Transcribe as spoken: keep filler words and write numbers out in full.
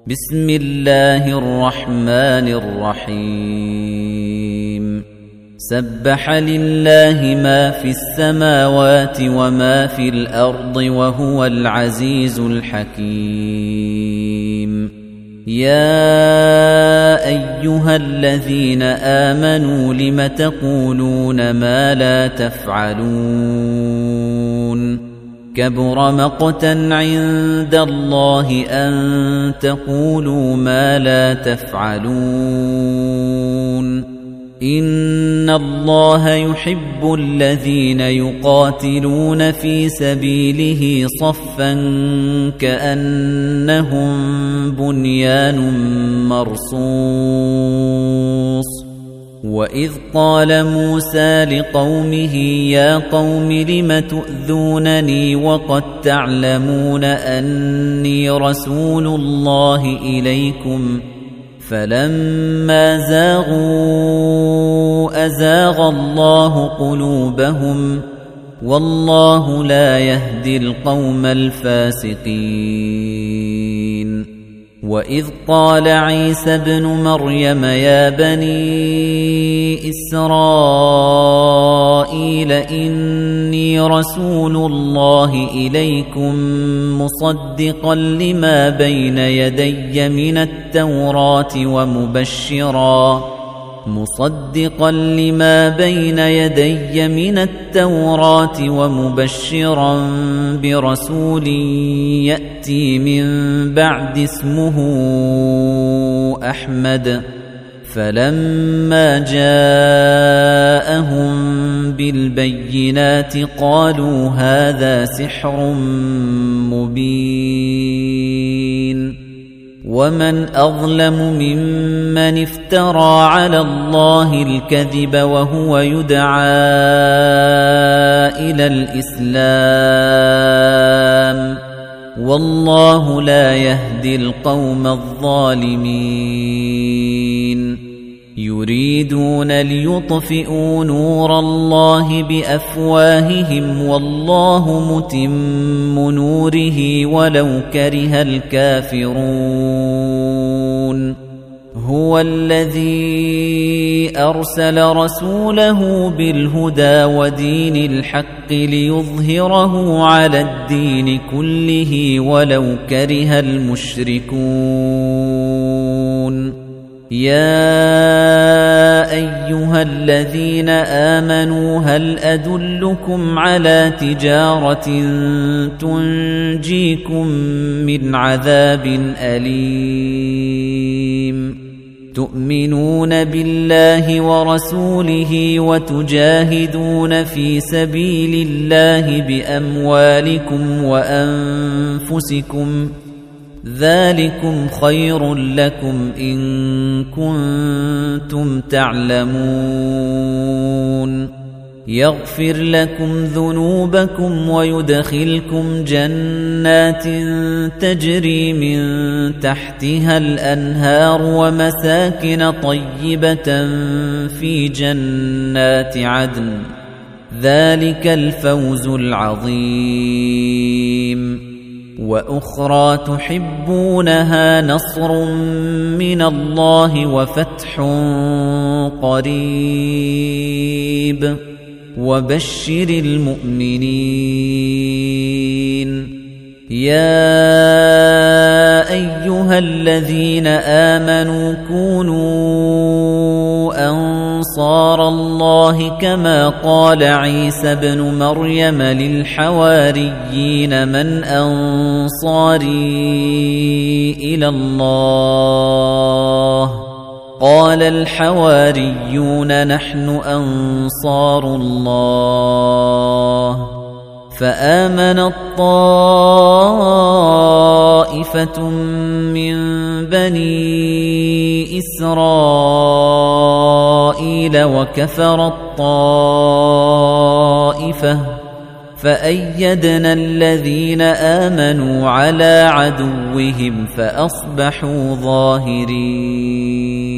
بسم الله الرحمن الرحيم سبح لله ما في السماوات وما في الأرض وهو العزيز الحكيم يا أيها الذين آمنوا لم تقولون ما لا تفعلون كبر مقتا عند الله أن تقولوا ما لا تفعلون إن الله يحب الذين يقاتلون في سبيله صفا كأنهم بنيان مرصوص وإذ قال موسى لقومه يا قوم لم تؤذونني وقد تعلمون أني رسول الله إليكم فلما زاغوا أزاغ الله قلوبهم والله لا يهدي القوم الفاسقين وإذ قال عيسى ابن مريم يا بني إسرائيل إني رسول الله إليكم مصدقا لما بين يدي من التوراة ومبشرا مصدقا لما بين يدي من التوراة ومبشرا برسول يأتي من بعد اسمه أحمد فلما جاءهم بالبينات قالوا هذا سحر مبين ومن أظلم ممن افترى على الله الكذب وهو يدعى إلى الإسلام والله لا يهدي القوم الظالمين يريدون ليطفئوا نور الله بأفواههم والله متم نوره ولو كره الكافرون هو الذي أرسل رسوله بالهدى ودين الحق ليظهره على الدين كله ولو كره المشركون يا أيها الذين آمنوا هل أدلكم على تجارة تنجيكم من عذاب أليم تؤمنون بالله ورسوله وتجاهدون في سبيل الله بأموالكم وأنفسكم ذلكم خير لكم إن كنتم تعلمون يغفر لكم ذنوبكم ويدخلكم جنات تجري من تحتها الأنهار ومساكن طيبة في جنات عدن ذلك الفوز العظيم وأخرى تحبونها نصر من الله وفتح قريب وبشر المؤمنين يا أيها الذين آمنوا كونوا أنصار الله كما قال عيسى ابن مريم للحواريين من أنصاري إلى الله قال الحواريون نحن أنصار الله فآمنت طائفة من بني إسرائيل وكفرت طائفة فأيدنا الذين آمنوا على عدوهم فأصبحوا ظاهرين